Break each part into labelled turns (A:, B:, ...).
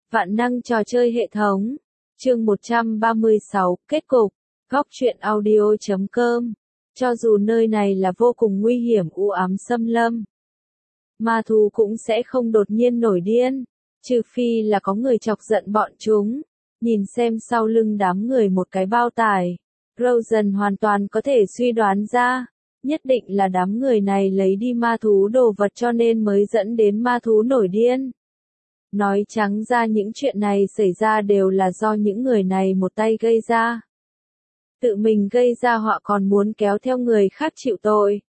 A: Vạn năng trò chơi hệ thống. Chương 136, kết cục. Góc truyện audio.com. Cho dù nơi này là vô cùng nguy hiểm u ám xâm lâm, ma thú cũng sẽ không đột nhiên nổi điên, trừ phi là có người chọc giận bọn chúng. Nhìn xem sau lưng đám người một cái bao tải, Rosen hoàn toàn có thể suy đoán ra, nhất định là đám người này lấy đi ma thú đồ vật cho nên mới dẫn đến ma thú nổi điên. Nói trắng ra những chuyện này xảy ra đều là do những người này một tay gây ra. Tự mình gây ra họ còn muốn kéo theo người khác chịu tội.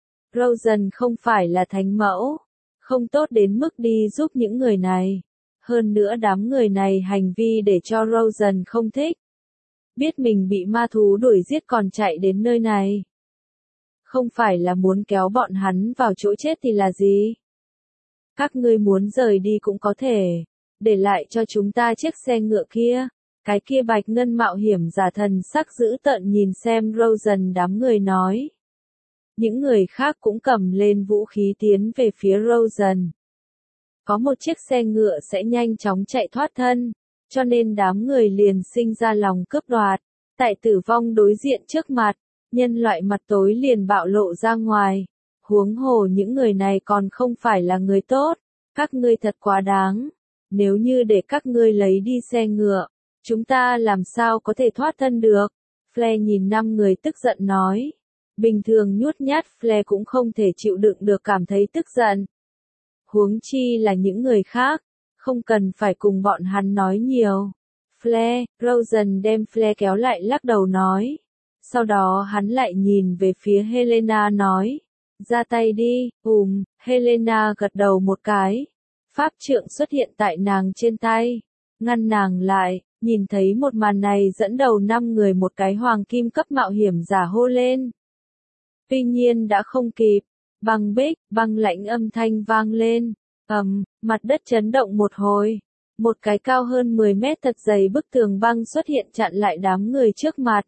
A: Rosen không phải là thánh mẫu, không tốt đến mức đi giúp những người này. Hơn nữa đám người này hành vi để cho Rosen không thích. Biết mình bị ma thú đuổi giết còn chạy đến nơi này. Không phải là muốn kéo bọn hắn vào chỗ chết thì là gì? Các ngươi muốn rời đi cũng có thể, để lại cho chúng ta chiếc xe ngựa kia. Cái kia bạch ngân mạo hiểm giả thần sắc dữ tợn nhìn xem Rosen đám người nói. Những người khác cũng cầm lên vũ khí tiến về phía Rosen. Có một chiếc xe ngựa sẽ nhanh chóng chạy thoát thân, cho nên đám người liền sinh ra lòng cướp đoạt. Tại tử vong đối diện trước mặt, nhân loại mặt tối liền bạo lộ ra ngoài. Huống hồ những người này còn không phải là người tốt, các ngươi thật quá đáng. Nếu như để các ngươi lấy đi xe ngựa, chúng ta làm sao có thể thoát thân được? Flair nhìn 5 người tức giận nói. Bình thường nhút nhát Flair cũng không thể chịu đựng được cảm thấy tức giận. Huống chi là những người khác, không cần phải cùng bọn hắn nói nhiều. Flair, Rosen đem Flair kéo lại lắc đầu nói. Sau đó hắn lại nhìn về phía Helena nói. Ra tay đi, Helena gật đầu một cái. Pháp trượng xuất hiện tại nàng trên tay, ngăn nàng lại, nhìn thấy một màn này dẫn đầu 5 người một cái hoàng kim cấp mạo hiểm giả hô lên. Tuy nhiên đã không kịp, băng bích, băng lãnh âm thanh vang lên, mặt đất chấn động một hồi. Một cái cao hơn 10 mét thật dày bức tường băng xuất hiện chặn lại đám người trước mặt.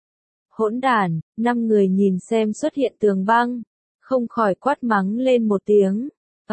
A: Hỗn đản, 5 người nhìn xem xuất hiện tường băng, không khỏi quát mắng lên một tiếng.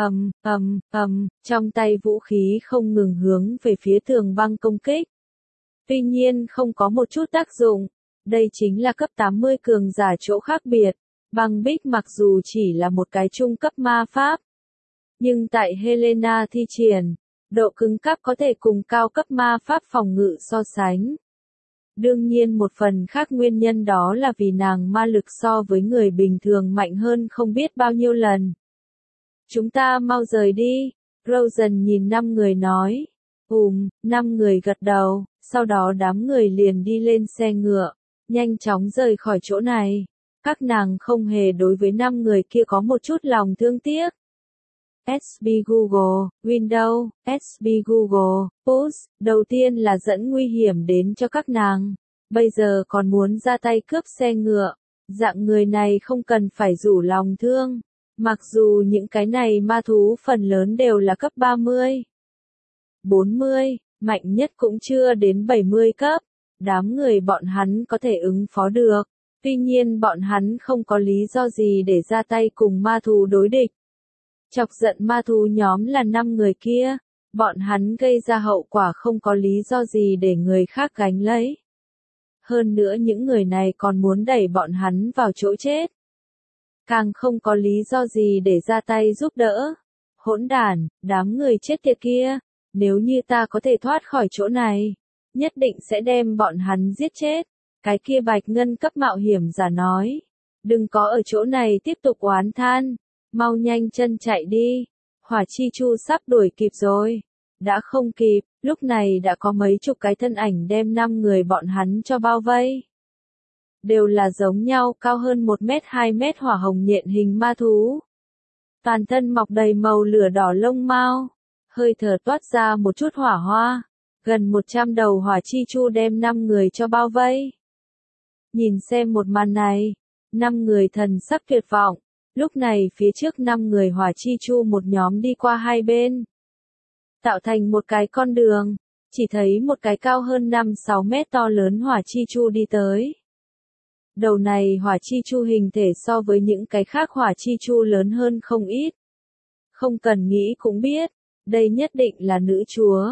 A: Trong tay vũ khí không ngừng hướng về phía tường băng công kích. Tuy nhiên không có một chút tác dụng, đây chính là cấp 80 cường giả chỗ khác biệt. Băng bích mặc dù chỉ là một cái trung cấp ma pháp, nhưng tại Helena thi triển, độ cứng cấp có thể cùng cao cấp ma pháp phòng ngự so sánh. Đương nhiên một phần khác nguyên nhân đó là vì nàng ma lực so với người bình thường mạnh hơn không biết bao nhiêu lần. Chúng ta mau rời đi, Rosen nhìn 5 người nói. 5 người gật đầu, sau đó đám người liền đi lên xe ngựa, nhanh chóng rời khỏi chỗ này. Các nàng không hề đối với 5 người kia có một chút lòng thương tiếc. SB Google, Windows, SB Google, Push, đầu tiên là dẫn nguy hiểm đến cho các nàng. Bây giờ còn muốn ra tay cướp xe ngựa. Dạng người này không cần phải rủ lòng thương. Mặc dù những cái này ma thú phần lớn đều là cấp 30, 40, mạnh nhất cũng chưa đến 70 cấp. Đám người bọn hắn có thể ứng phó được. Tuy nhiên bọn hắn không có lý do gì để ra tay cùng ma thú đối địch. Chọc giận ma thú nhóm là 5 người kia. Bọn hắn gây ra hậu quả không có lý do gì để người khác gánh lấy. Hơn nữa những người này còn muốn đẩy bọn hắn vào chỗ chết. Càng không có lý do gì để ra tay giúp đỡ. Hỗn đản, đám người chết tiệt kia. Nếu như ta có thể thoát khỏi chỗ này, nhất định sẽ đem bọn hắn giết chết. Cái kia bạch ngân cấp mạo hiểm giả nói. Đừng có ở chỗ này tiếp tục oán than. Mau nhanh chân chạy đi. Hỏa chi chu sắp đuổi kịp rồi. Đã không kịp, lúc này đã có mấy chục cái thân ảnh đem 5 người bọn hắn cho bao vây. Đều là giống nhau, cao hơn 1 mét 2 mét hỏa hồng nhện hình ma thú. Toàn thân mọc đầy màu lửa đỏ lông mao, hơi thở toát ra một chút hỏa hoa. Gần 100 đầu hỏa chi chu đem 5 người cho bao vây. Nhìn xem một màn này, 5 người thần sắc tuyệt vọng. Lúc này phía trước 5 người hỏa chi chu một nhóm đi qua hai bên, tạo thành một cái con đường, chỉ thấy một cái cao hơn 5-6 mét to lớn hỏa chi chu đi tới. Đầu này hỏa chi chu hình thể so với những cái khác hỏa chi chu lớn hơn không ít. Không cần nghĩ cũng biết, đây nhất định là nữ chúa.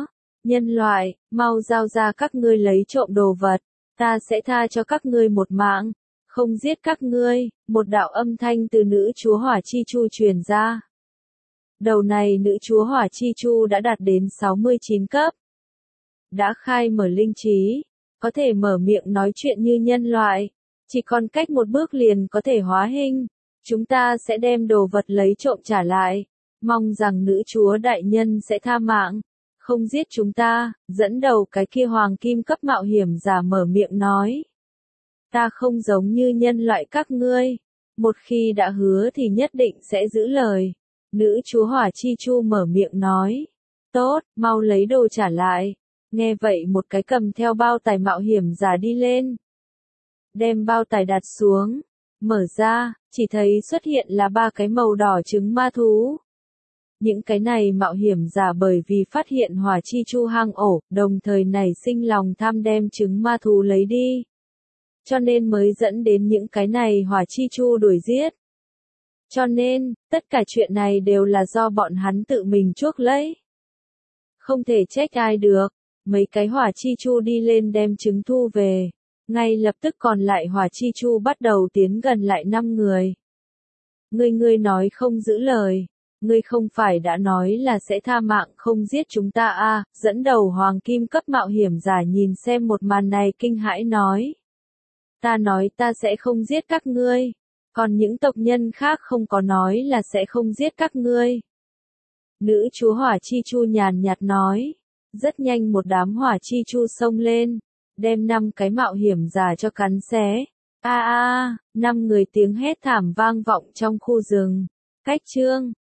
A: Nhân loại, mau giao ra các ngươi lấy trộm đồ vật, ta sẽ tha cho các ngươi một mạng, không giết các ngươi, một đạo âm thanh từ nữ chúa Hỏa Chi Chu truyền ra. Đầu này nữ chúa Hỏa Chi Chu đã đạt đến 69 cấp. Đã khai mở linh trí, có thể mở miệng nói chuyện như nhân loại, chỉ còn cách một bước liền có thể hóa hình. Chúng ta sẽ đem đồ vật lấy trộm trả lại, mong rằng nữ chúa đại nhân sẽ tha mạng, không giết chúng ta. Dẫn đầu cái kia hoàng kim cấp mạo hiểm giả mở miệng nói. Ta không giống như nhân loại các ngươi, một khi đã hứa thì nhất định sẽ giữ lời. Nữ chúa Hỏa Chi Chu mở miệng nói. Tốt, mau lấy đồ trả lại. Nghe vậy một cái cầm theo bao tài mạo hiểm giả đi lên. Đem bao tài đặt xuống, mở ra, chỉ thấy xuất hiện là 3 cái màu đỏ trứng ma thú. Những cái này mạo hiểm giả bởi vì phát hiện Hỏa Chi Chu hang ổ, đồng thời nảy sinh lòng tham đem trứng ma thú lấy đi. Cho nên mới dẫn đến những cái này Hỏa Chi Chu đuổi giết. Cho nên, tất cả chuyện này đều là do bọn hắn tự mình chuốc lấy. Không thể trách ai được, mấy cái Hỏa Chi Chu đi lên đem trứng thu về. Ngay lập tức còn lại Hỏa Chi Chu bắt đầu tiến gần lại 5 người. Ngươi nói không giữ lời, ngươi không phải đã nói là sẽ tha mạng không giết chúng ta à? Dẫn đầu hoàng kim cấp mạo hiểm giả nhìn xem một màn này kinh hãi nói. Ta nói ta sẽ không giết các ngươi, còn những tộc nhân khác không có nói là sẽ không giết các ngươi. Nữ chúa Hỏa Chi Chu nhàn nhạt nói. Rất nhanh một đám Hỏa Chi Chu xông lên, đem 5 cái mạo hiểm giả cho cắn xé. 5 người tiếng hét thảm vang vọng trong khu rừng. Cách chương